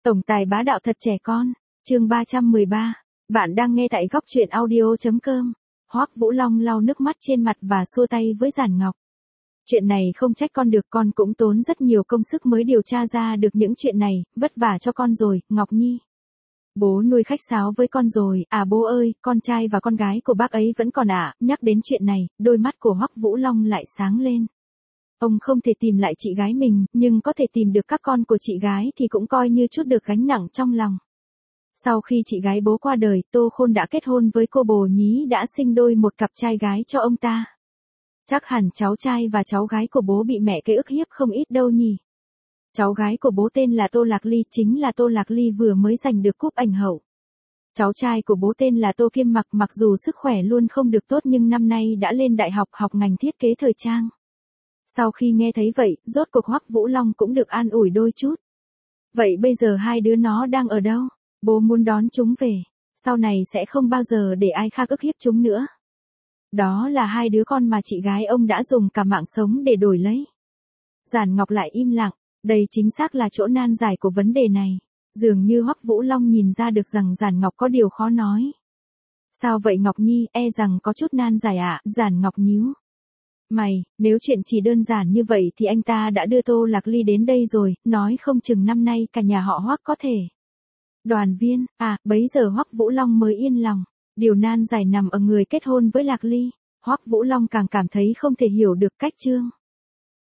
Tổng tài bá đạo thật trẻ con, chương 313. Bạn đang nghe tại góc truyện audio.com. Hoắc Vũ Long lau nước mắt trên mặt và xua tay với Giản Ngọc. Chuyện này không trách con được, con cũng tốn rất nhiều công sức mới điều tra ra được những chuyện này, vất vả cho con rồi, Ngọc Nhi. Bố nuôi khách sáo với con rồi, à bố ơi, con trai và con gái của bác ấy vẫn còn ạ. Nhắc đến chuyện này, đôi mắt của Hoắc Vũ Long lại sáng lên. Ông không thể tìm lại chị gái mình, nhưng có thể tìm được các con của chị gái thì cũng coi như chút được gánh nặng trong lòng. Sau khi chị gái bố qua đời, Tô Khôn đã kết hôn với cô bồ nhí đã sinh đôi một cặp trai gái cho ông ta. Chắc hẳn cháu trai và cháu gái của bố bị mẹ kế ức hiếp không ít đâu nhỉ. Cháu gái của bố tên là Tô Lạc Ly, chính là Tô Lạc Ly vừa mới giành được cúp ảnh hậu. Cháu trai của bố tên là Tô Kiêm Mặc, mặc dù sức khỏe luôn không được tốt nhưng năm nay đã lên đại học học ngành thiết kế thời trang. Sau khi nghe thấy vậy, rốt cuộc Hoắc Vũ Long cũng được an ủi đôi chút. Vậy bây giờ hai đứa nó đang ở đâu? Bố muốn đón chúng về, sau này sẽ không bao giờ để ai khác ức hiếp chúng nữa. Đó là hai đứa con mà chị gái ông đã dùng cả mạng sống để đổi lấy. Giản Ngọc lại im lặng, đây chính xác là chỗ nan giải của vấn đề này. Dường như Hoắc Vũ Long nhìn ra được rằng Giản Ngọc có điều khó nói. Sao vậy Ngọc Nhi, e rằng có chút nan giải ạ, Giản Ngọc nhíu mày, nếu chuyện chỉ đơn giản như vậy thì anh ta đã đưa Tô Lạc Ly đến đây rồi, nói không chừng năm nay cả nhà họ Hoắc có thể đoàn viên, bấy giờ Hoắc Vũ Long mới yên lòng. Điều nan giải nằm ở người kết hôn với Lạc Ly. Hoắc Vũ Long càng cảm thấy không thể hiểu được cách Trương